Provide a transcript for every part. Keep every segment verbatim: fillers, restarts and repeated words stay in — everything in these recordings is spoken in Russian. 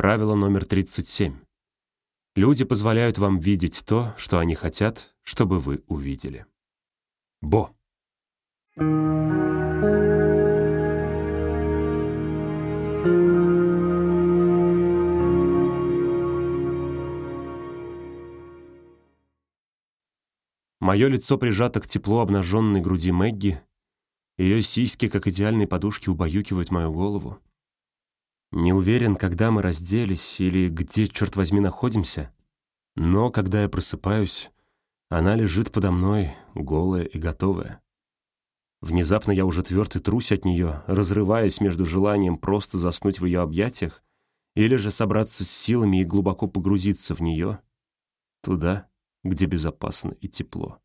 Правило номер тридцать семь. Люди позволяют вам видеть то, что они хотят, чтобы вы увидели. Бо. Мое лицо прижато к тепло обнаженной груди Мэгги, ее сиськи, как идеальные подушки, убаюкивают мою голову. Не уверен, когда мы разделись или где, черт возьми, находимся, но когда я просыпаюсь, она лежит подо мной, голая и готовая. Внезапно я уже тверд и трусь от нее, разрываясь между желанием просто заснуть в ее объятиях или же собраться с силами и глубоко погрузиться в нее, туда, где безопасно и тепло.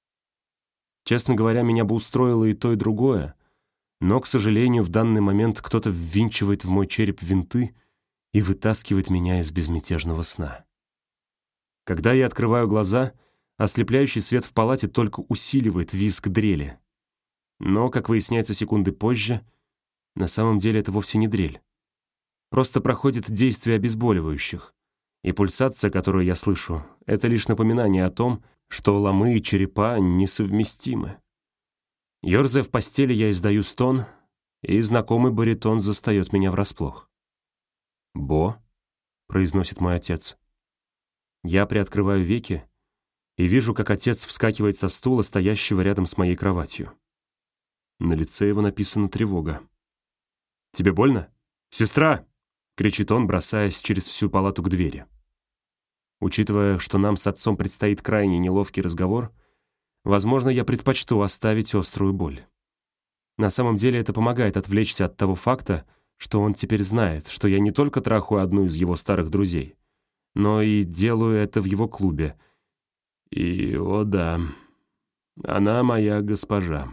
Честно говоря, меня бы устроило и то, и другое, но, к сожалению, в данный момент кто-то ввинчивает в мой череп винты и вытаскивает меня из безмятежного сна. Когда я открываю глаза, ослепляющий свет в палате только усиливает визг дрели. Но, как выясняется секунды позже, на самом деле это вовсе не дрель. Просто проходит действие обезболивающих, и пульсация, которую я слышу, это лишь напоминание о том, что ломы и черепа несовместимы. Ёрзая в постели, я издаю стон, и знакомый баритон застаёт меня врасплох. «Бо», — произносит мой отец. Я приоткрываю веки и вижу, как отец вскакивает со стула, стоящего рядом с моей кроватью. На лице его написана тревога. «Тебе больно? Сестра!» — кричит он, бросаясь через всю палату к двери. Учитывая, что нам с отцом предстоит крайне неловкий разговор, возможно, я предпочту оставить острую боль. На самом деле это помогает отвлечься от того факта, что он теперь знает, что я не только трахаю одну из его старых друзей, но и делаю это в его клубе. И, о да, она моя госпожа.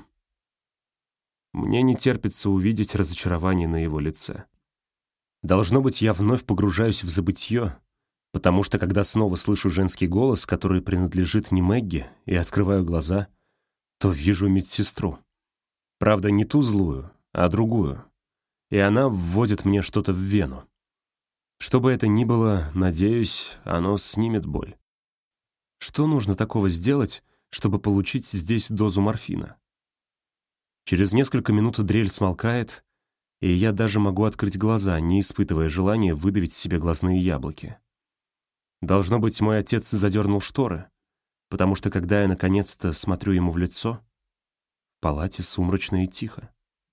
Мне не терпится увидеть разочарование на его лице. Должно быть, я вновь погружаюсь в забытье, потому что, когда снова слышу женский голос, который принадлежит не Мэгги, и открываю глаза, то вижу медсестру. Правда, не ту злую, а другую. И она вводит мне что-то в вену. Что бы это ни было, надеюсь, оно снимет боль. Что нужно такого сделать, чтобы получить здесь дозу морфина? Через несколько минут дрель смолкает, и я даже могу открыть глаза, не испытывая желания выдавить себе глазные яблоки. Должно быть, мой отец задернул шторы, потому что, когда я наконец-то смотрю ему в лицо, в палате сумрачно и тихо.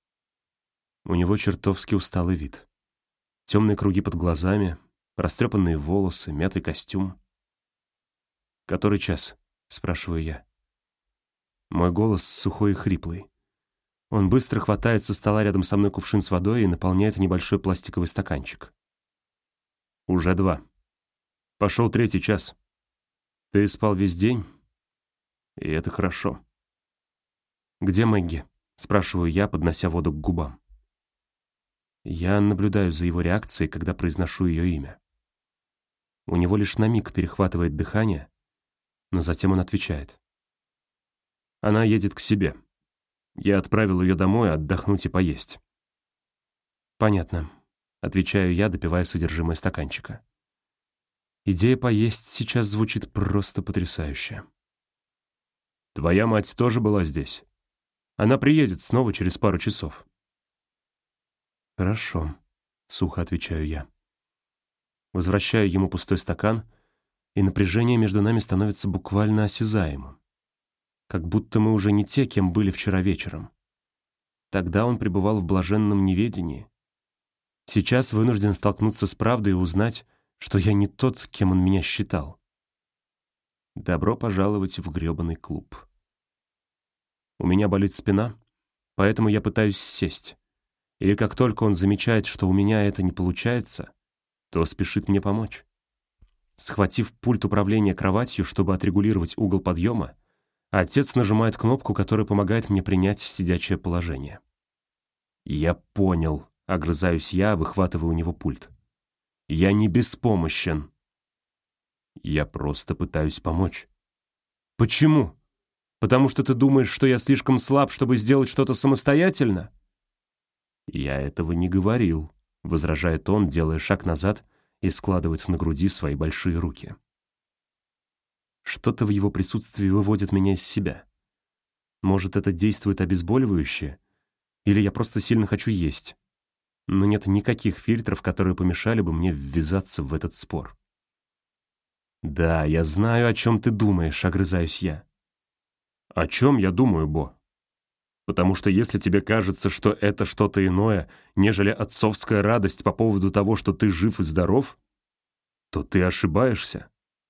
У него чертовски усталый вид. Темные круги под глазами, растрепанные волосы, мятый костюм. «Который час?» — спрашиваю я. Мой голос сухой и хриплый. Он быстро хватает со стола рядом со мной кувшин с водой и наполняет небольшой пластиковый стаканчик. «Уже два. Пошел третий час. Ты спал весь день, и это хорошо». «Где Мэгги?» — спрашиваю я, поднося воду к губам. Я наблюдаю за его реакцией, когда произношу ее имя. У него лишь на миг перехватывает дыхание, но затем он отвечает. «Она едет к себе. Я отправил ее домой отдохнуть и поесть». «Понятно», — отвечаю я, допивая содержимое стаканчика. Идея поесть сейчас звучит просто потрясающе. «Твоя мать тоже была здесь. Она приедет снова через пару часов». «Хорошо», — сухо отвечаю я. Возвращаю ему пустой стакан, и напряжение между нами становится буквально осязаемым. Как будто мы уже не те, кем были вчера вечером. Тогда он пребывал в блаженном неведении. Сейчас вынужден столкнуться с правдой и узнать, что я не тот, кем он меня считал. Добро пожаловать в грёбаный клуб. У меня болит спина, поэтому я пытаюсь сесть. И как только он замечает, что у меня это не получается, то спешит мне помочь. Схватив пульт управления кроватью, чтобы отрегулировать угол подъема, отец нажимает кнопку, которая помогает мне принять сидячее положение. «Я понял», — огрызаюсь я, выхватывая у него пульт. «Я не беспомощен. Я просто пытаюсь помочь». «Почему? Потому что ты думаешь, что я слишком слаб, чтобы сделать что-то самостоятельно?» «Я этого не говорил», — возражает он, делая шаг назад и складывает на груди свои большие руки. Что-то в его присутствии выводит меня из себя. Может, это действует обезболивающе, или я просто сильно хочу есть. Но нет никаких фильтров, которые помешали бы мне ввязаться в этот спор. «Да, я знаю, о чем ты думаешь», — огрызаюсь я. «О чем я думаю, Бо? Потому что если тебе кажется, что это что-то иное, нежели отцовская радость по поводу того, что ты жив и здоров, то ты ошибаешься».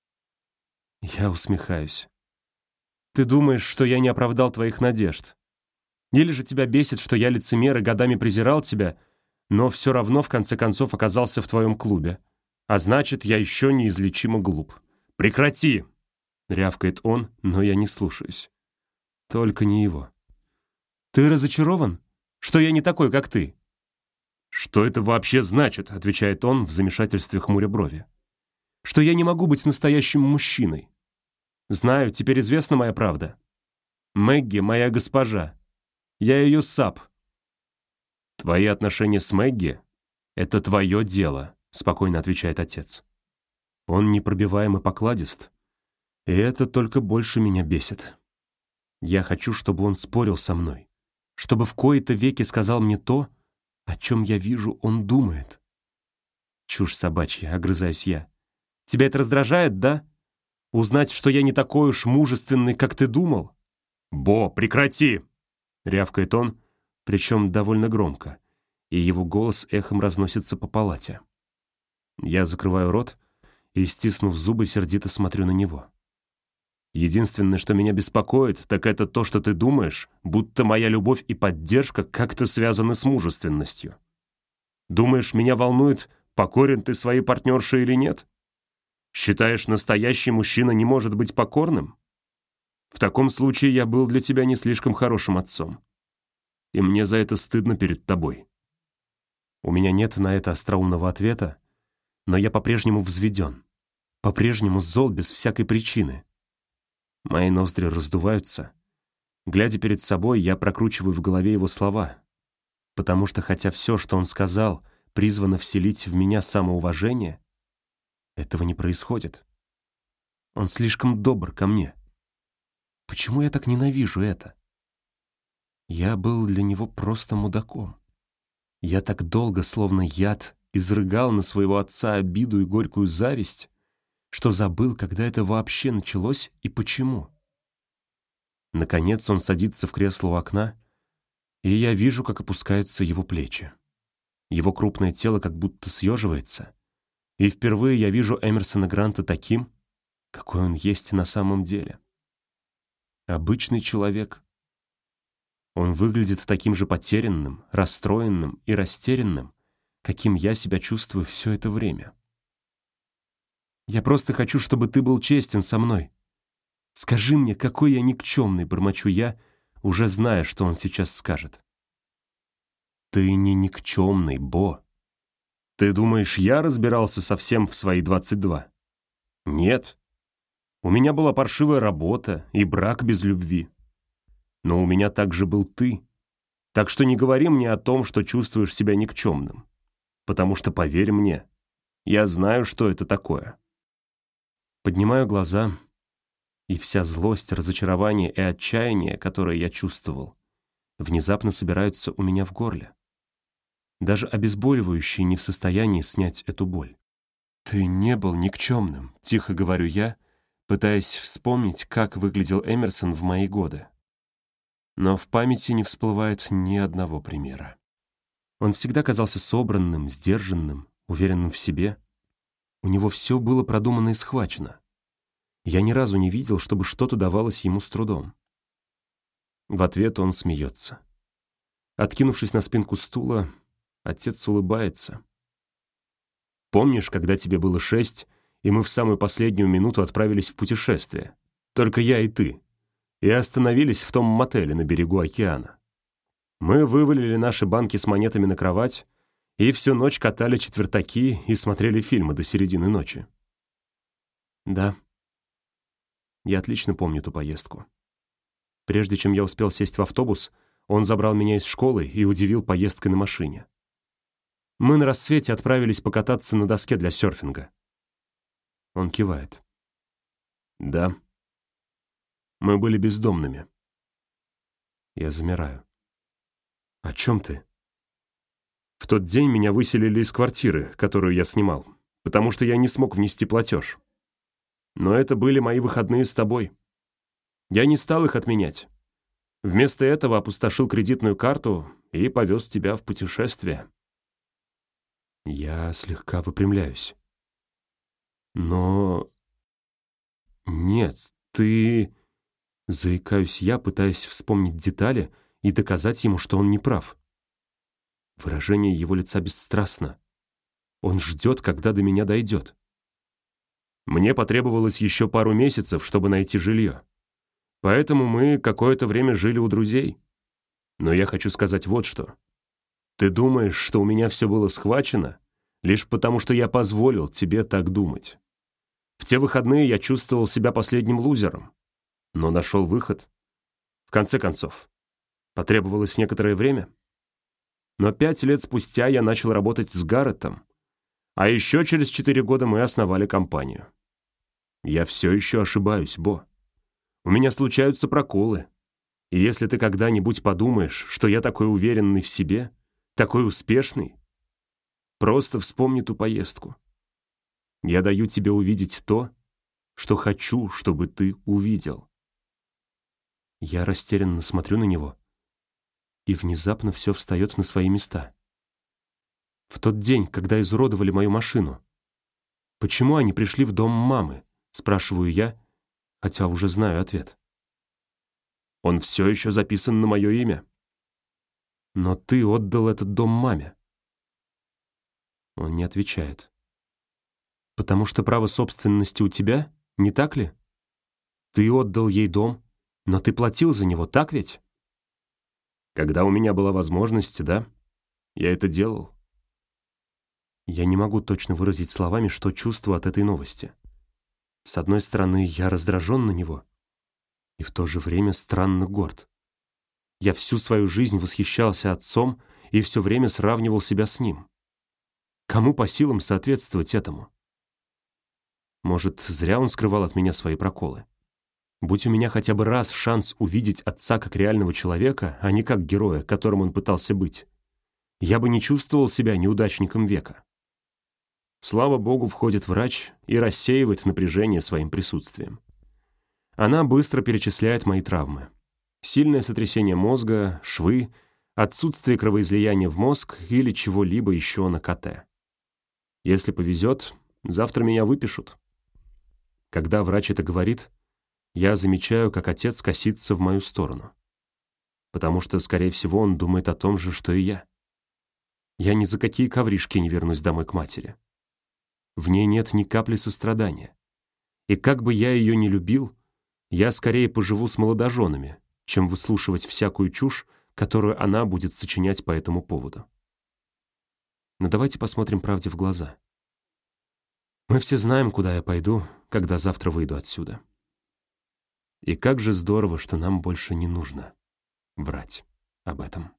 Я усмехаюсь. «Ты думаешь, что я не оправдал твоих надежд? Или же тебя бесит, что я лицемер и годами презирал тебя, но все равно в конце концов оказался в твоем клубе? А значит, я еще неизлечимо глуп». «Прекрати!» — рявкает он, но я не слушаюсь. Только не его. «Ты разочарован? Что я не такой, как ты?» «Что это вообще значит?» — отвечает он в замешательстве, хмуря брови. «Что я не могу быть настоящим мужчиной. Знаю, теперь известна моя правда. Мэгги — моя госпожа. Я ее сап». «Твои отношения с Мэгги — это твое дело», — спокойно отвечает отец. Он непробиваем и покладист, и это только больше меня бесит. Я хочу, чтобы он спорил со мной, чтобы в кои-то веки сказал мне то, о чем я вижу, он думает. Чушь собачья, огрызаюсь я. Тебя это раздражает, да? Узнать, что я не такой уж мужественный, как ты думал? «Бо, прекрати!» — рявкает он, причем довольно громко, и его голос эхом разносится по палате. Я закрываю рот и, стиснув зубы, сердито смотрю на него. «Единственное, что меня беспокоит, так это то, что ты думаешь, будто моя любовь и поддержка как-то связаны с мужественностью. Думаешь, меня волнует, покорен ты своей партнерше или нет? Считаешь, настоящий мужчина не может быть покорным? В таком случае я был для тебя не слишком хорошим отцом. И мне за это стыдно перед тобой». У меня нет на это остроумного ответа, но я по-прежнему взведен, по-прежнему зол без всякой причины. Мои ноздри раздуваются. Глядя перед собой, я прокручиваю в голове его слова, потому что хотя все, что он сказал, призвано вселить в меня самоуважение, этого не происходит. Он слишком добр ко мне. Почему я так ненавижу это? Я был для него просто мудаком. Я так долго, словно яд, изрыгал на своего отца обиду и горькую зависть, что забыл, когда это вообще началось и почему. Наконец он садится в кресло у окна, и я вижу, как опускаются его плечи. Его крупное тело как будто съеживается, и впервые я вижу Эмерсона Гранта таким, какой он есть на самом деле. Обычный человек. Он выглядит таким же потерянным, расстроенным и растерянным, каким я себя чувствую все это время. «Я просто хочу, чтобы ты был честен со мной. Скажи мне, какой я никчемный», — бормочу я, уже зная, что он сейчас скажет. «Ты не никчемный, Бо. Ты думаешь, я разбирался совсем в свои двадцать два? Нет. У меня была паршивая работа и брак без любви. Но у меня также был ты. Так что не говори мне о том, что чувствуешь себя никчемным. Потому что, поверь мне, я знаю, что это такое». Поднимаю глаза, и вся злость, разочарование и отчаяние, которые я чувствовал, внезапно собираются у меня в горле. Даже обезболивающие не в состоянии снять эту боль. «Ты не был никчемным», — тихо говорю я, пытаясь вспомнить, как выглядел Эмерсон в мои годы. Но в памяти не всплывает ни одного примера. Он всегда казался собранным, сдержанным, уверенным в себе. У него все было продумано и схвачено. Я ни разу не видел, чтобы что-то давалось ему с трудом. В ответ он смеется. Откинувшись на спинку стула, отец улыбается. «Помнишь, когда тебе было шесть, и мы в самую последнюю минуту отправились в путешествие? Только я и ты. И остановились в том мотеле на берегу океана. Мы вывалили наши банки с монетами на кровать и всю ночь катали четвертаки и смотрели фильмы до середины ночи». Да, я отлично помню ту поездку. Прежде чем я успел сесть в автобус, он забрал меня из школы и удивил поездкой на машине. Мы на рассвете отправились покататься на доске для серфинга. Он кивает. Да. Мы были бездомными. Я замираю. О чем ты? В тот день меня выселили из квартиры, которую я снимал, потому что я не смог внести платеж. Но это были мои выходные с тобой. Я не стал их отменять. Вместо этого опустошил кредитную карту и повез тебя в путешествие. Я слегка выпрямляюсь. Но... Нет, ты... Заикаюсь я, пытаясь вспомнить детали и доказать ему, что он не прав. Выражение его лица бесстрастно. Он ждет, когда до меня дойдет. Мне потребовалось еще пару месяцев, чтобы найти жилье. Поэтому мы какое-то время жили у друзей. Но я хочу сказать вот что. Ты думаешь, что у меня все было схвачено, лишь потому что я позволил тебе так думать. В те выходные я чувствовал себя последним лузером, но нашел выход. В конце концов, потребовалось некоторое время. Но пять лет спустя я начал работать с Гарретом, а еще через четыре года мы основали компанию. Я все еще ошибаюсь, Бо. У меня случаются проколы. И если ты когда-нибудь подумаешь, что я такой уверенный в себе, такой успешный, просто вспомни ту поездку. Я даю тебе увидеть то, что хочу, чтобы ты увидел. Я растерянно смотрю на него, и внезапно все встает на свои места. В тот день, когда изуродовали мою машину, почему они пришли в дом мамы, спрашиваю я, хотя уже знаю ответ. Он все еще записан на мое имя. Но ты отдал этот дом маме. Он не отвечает. Потому что право собственности у тебя, не так ли? Ты отдал ей дом, но ты платил за него, так ведь? Когда у меня была возможность, да, я это делал. Я не могу точно выразить словами, что чувствую от этой новости. С одной стороны, я раздражен на него, и в то же время странно горд. Я всю свою жизнь восхищался отцом и все время сравнивал себя с ним. Кому по силам соответствовать этому? Может, зря он скрывал от меня свои проколы. Будь у меня хотя бы раз шанс увидеть отца как реального человека, а не как героя, которым он пытался быть, я бы не чувствовал себя неудачником века. Слава богу, входит врач и рассеивает напряжение своим присутствием. Она быстро перечисляет мои травмы. Сильное сотрясение мозга, швы, отсутствие кровоизлияния в мозг или чего-либо еще на ка тэ. Если повезет, завтра меня выпишут. Когда врач это говорит, я замечаю, как отец косится в мою сторону. Потому что, скорее всего, он думает о том же, что и я. Я ни за какие ковришки не вернусь домой к матери. В ней нет ни капли сострадания. И как бы я ее ни любил, я скорее поживу с молодоженами, чем выслушивать всякую чушь, которую она будет сочинять по этому поводу. Но давайте посмотрим правде в глаза. Мы все знаем, куда я пойду, когда завтра выйду отсюда. И как же здорово, что нам больше не нужно врать об этом.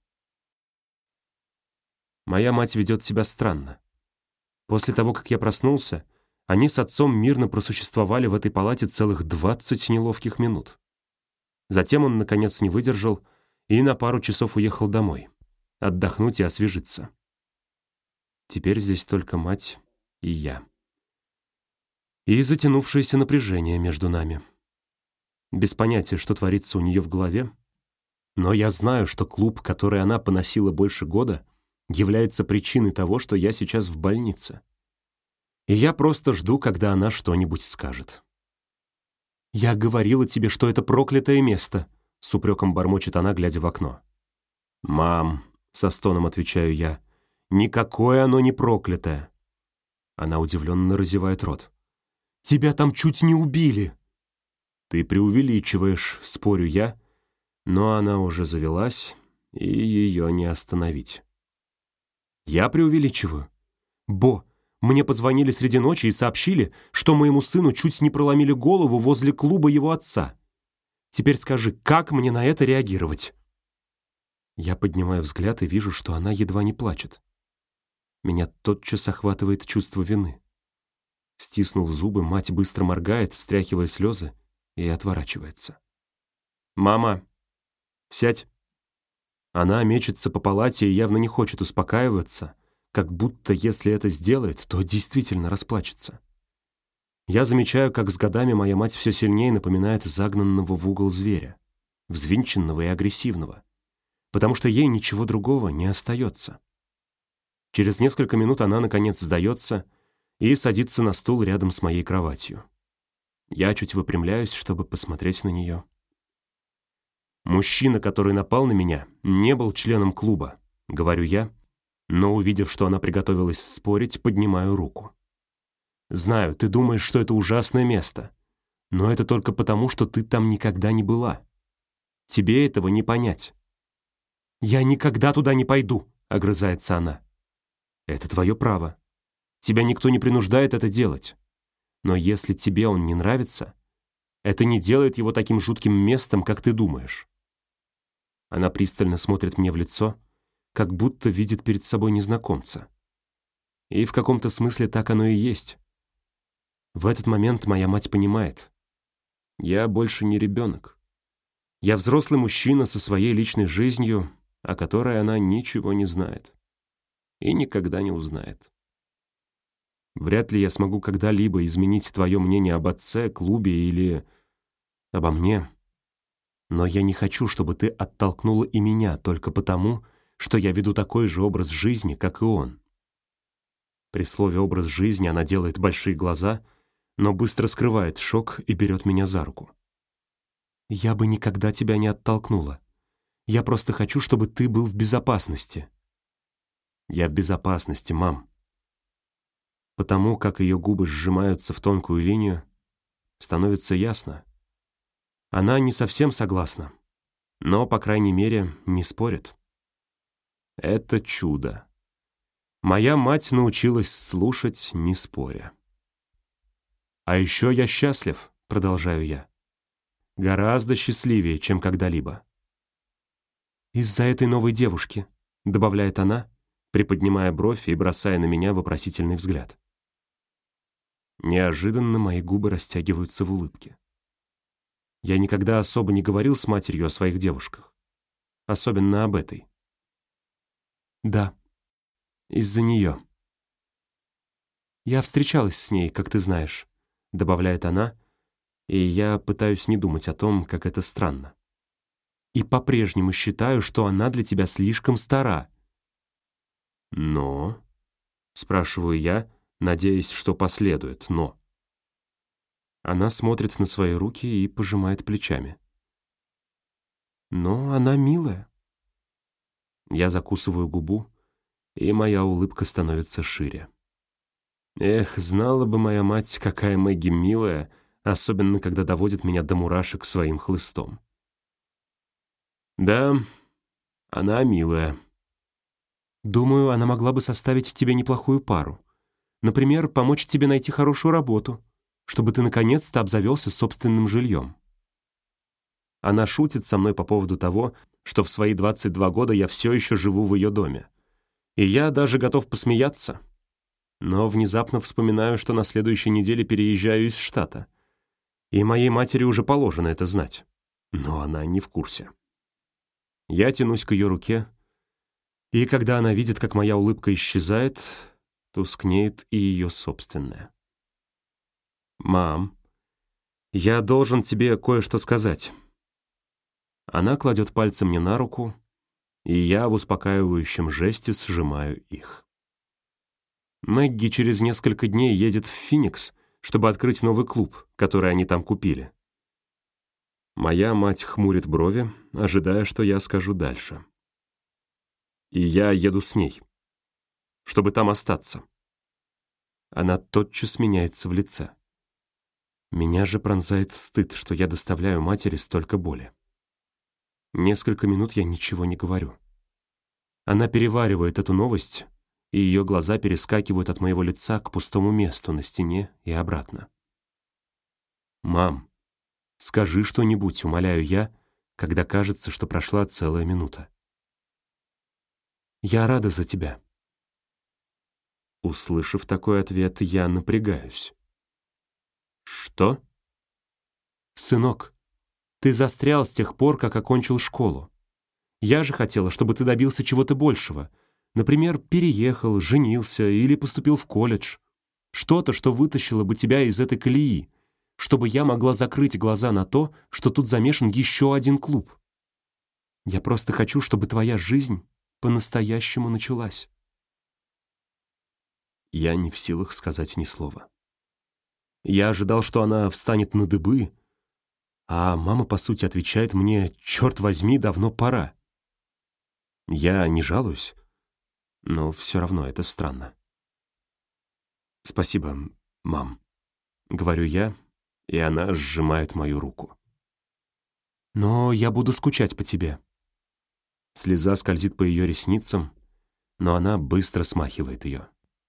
Моя мать ведет себя странно. После того, как я проснулся, они с отцом мирно просуществовали в этой палате целых двадцать неловких минут. Затем он, наконец, не выдержал и на пару часов уехал домой, отдохнуть и освежиться. Теперь здесь только мать и я. И затянувшееся напряжение между нами. Без понятия, что творится у нее в голове, но я знаю, что клуб, который она поносила больше года, является причиной того, что я сейчас в больнице. И я просто жду, когда она что-нибудь скажет. «Я говорила тебе, что это проклятое место», — с упреком бормочет она, глядя в окно. «Мам», — со стоном отвечаю я, — «никакое оно не проклятое». Она удивленно разевает рот. «Тебя там чуть не убили!» «Ты преувеличиваешь», — спорю я, но она уже завелась, и ее не остановить. «Я преувеличиваю? Бо, мне позвонили среди ночи и сообщили, что моему сыну чуть не проломили голову возле клуба его отца. Теперь скажи, как мне на это реагировать?» Я поднимаю взгляд и вижу, что она едва не плачет. Меня тотчас охватывает чувство вины. Стиснув зубы, мать быстро моргает, стряхивая слезы, и отворачивается. «Мама, сядь!» Она мечется по палате и явно не хочет успокаиваться, как будто если это сделает, то действительно расплачется. Я замечаю, как с годами моя мать все сильнее напоминает загнанного в угол зверя, взвинченного и агрессивного, потому что ей ничего другого не остается. Через несколько минут она, наконец, сдается и садится на стул рядом с моей кроватью. Я чуть выпрямляюсь, чтобы посмотреть на нее. «Мужчина, который напал на меня, не был членом клуба», — говорю я, но, увидев, что она приготовилась спорить, поднимаю руку. «Знаю, ты думаешь, что это ужасное место, но это только потому, что ты там никогда не была. Тебе этого не понять». «Я никогда туда не пойду», — огрызается она. «Это твое право. Тебя никто не принуждает это делать. Но если тебе он не нравится, это не делает его таким жутким местом, как ты думаешь». Она пристально смотрит мне в лицо, как будто видит перед собой незнакомца. И в каком-то смысле так оно и есть. В этот момент моя мать понимает. Я больше не ребенок. Я взрослый мужчина со своей личной жизнью, о которой она ничего не знает. И никогда не узнает. Вряд ли я смогу когда-либо изменить твое мнение об отце, клубе или обо мне. Но я не хочу, чтобы ты оттолкнула и меня только потому, что я веду такой же образ жизни, как и он. При слове «образ жизни» она делает большие глаза, но быстро скрывает шок и берет меня за руку. «Я бы никогда тебя не оттолкнула. Я просто хочу, чтобы ты был в безопасности». «Я в безопасности, мам». Потому как ее губы сжимаются в тонкую линию, становится ясно. Она не совсем согласна, но, по крайней мере, не спорит. Это чудо. Моя мать научилась слушать, не споря. «А еще я счастлив», — продолжаю я. «Гораздо счастливее, чем когда-либо». «Из-за этой новой девушки», — добавляет она, приподнимая бровь и бросая на меня вопросительный взгляд. Неожиданно мои губы растягиваются в улыбке. Я никогда особо не говорил с матерью о своих девушках. Особенно об этой. «Да, из-за нее». «Я встречалась с ней, как ты знаешь», — добавляет она, и я пытаюсь не думать о том, как это странно. «И по-прежнему считаю, что она для тебя слишком стара». «Но?» — спрашиваю я, надеясь, что последует «но». Она смотрит на свои руки и пожимает плечами. «Но она милая». Я закусываю губу, и моя улыбка становится шире. Эх, знала бы моя мать, какая Мэгги милая, особенно когда доводит меня до мурашек своим хлыстом. «Да, она милая». «Думаю, она могла бы составить тебе неплохую пару. Например, помочь тебе найти хорошую работу, чтобы ты наконец-то обзавелся собственным жильем». Она шутит со мной по поводу того, что в свои двадцать два года я все еще живу в ее доме. И я даже готов посмеяться. Но внезапно вспоминаю, что на следующей неделе переезжаю из штата. И моей матери уже положено это знать. Но она не в курсе. Я тянусь к ее руке, и когда она видит, как моя улыбка исчезает, тускнеет и ее собственная. «Мам, я должен тебе кое-что сказать». Она кладет пальцы мне на руку, и я в успокаивающем жесте сжимаю их. Мэгги через несколько дней едет в Финикс, чтобы открыть новый клуб, который они там купили. Моя мать хмурит брови, ожидая, что я скажу дальше. И я еду с ней, чтобы там остаться. Она тотчас меняется в лице. Меня же пронзает стыд, что я доставляю матери столько боли. Несколько минут я ничего не говорю. Она переваривает эту новость, и ее глаза перескакивают от моего лица к пустому месту на стене и обратно. «Мам, скажи что-нибудь», — умоляю я, когда кажется, что прошла целая минута. «Я рада за тебя». Услышав такой ответ, я напрягаюсь. «Что?» «Сынок, ты застрял с тех пор, как окончил школу. Я же хотела, чтобы ты добился чего-то большего. Например, переехал, женился или поступил в колледж. Что-то, что вытащило бы тебя из этой колеи, чтобы я могла закрыть глаза на то, что тут замешан еще один клуб. Я просто хочу, чтобы твоя жизнь по-настоящему началась». Я не в силах сказать ни слова. Я ожидал, что она встанет на дыбы, а мама, по сути, отвечает мне: «Черт возьми, давно пора». Я не жалуюсь, но все равно это странно. «Спасибо, мам», — говорю я, и она сжимает мою руку. «Но я буду скучать по тебе». Слеза скользит по ее ресницам, но она быстро смахивает ее.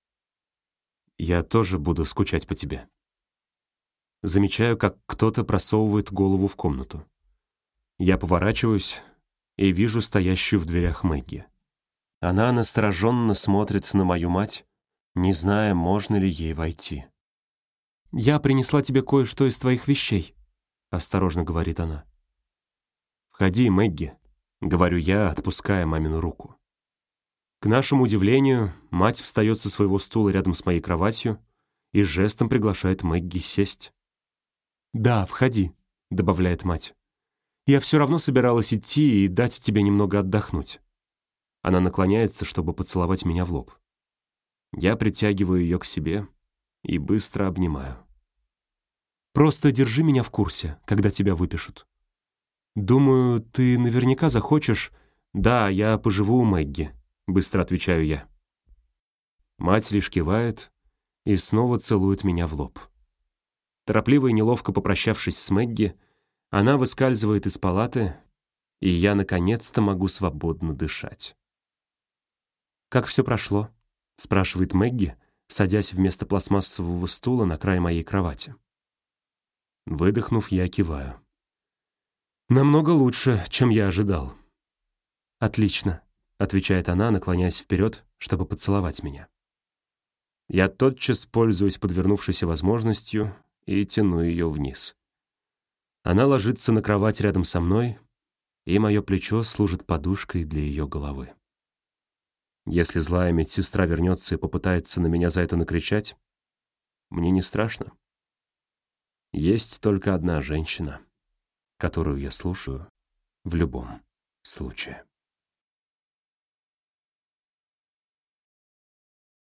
«Я тоже буду скучать по тебе». Замечаю, как кто-то просовывает голову в комнату. Я поворачиваюсь и вижу стоящую в дверях Мэгги. Она настороженно смотрит на мою мать, не зная, можно ли ей войти. «Я принесла тебе кое-что из твоих вещей», — осторожно говорит она. «Входи, Мэгги», — говорю я, отпуская мамину руку. К нашему удивлению, мать встает со своего стула рядом с моей кроватью и жестом приглашает Мэгги сесть. «Да, входи», — добавляет мать. «Я все равно собиралась идти и дать тебе немного отдохнуть». Она наклоняется, чтобы поцеловать меня в лоб. Я притягиваю ее к себе и быстро обнимаю. «Просто держи меня в курсе, когда тебя выпишут. Думаю, ты наверняка захочешь...» «Да, я поживу у Мэгги», — быстро отвечаю я. Мать лишь кивает и снова целует меня в лоб. Торопливо и неловко попрощавшись с Мэгги, она выскальзывает из палаты, и я наконец-то могу свободно дышать. «Как все прошло?» — спрашивает Мэгги, садясь вместо пластмассового стула на край моей кровати. Выдохнув, я киваю. «Намного лучше, чем я ожидал». «Отлично», — отвечает она, наклоняясь вперед, чтобы поцеловать меня. Я тотчас пользуюсь подвернувшейся возможностью и тяну ее вниз. Она ложится на кровать рядом со мной, и мое плечо служит подушкой для ее головы. Если злая медсестра вернется и попытается на меня за это накричать, мне не страшно. Есть только одна женщина, которую я слушаю в любом случае.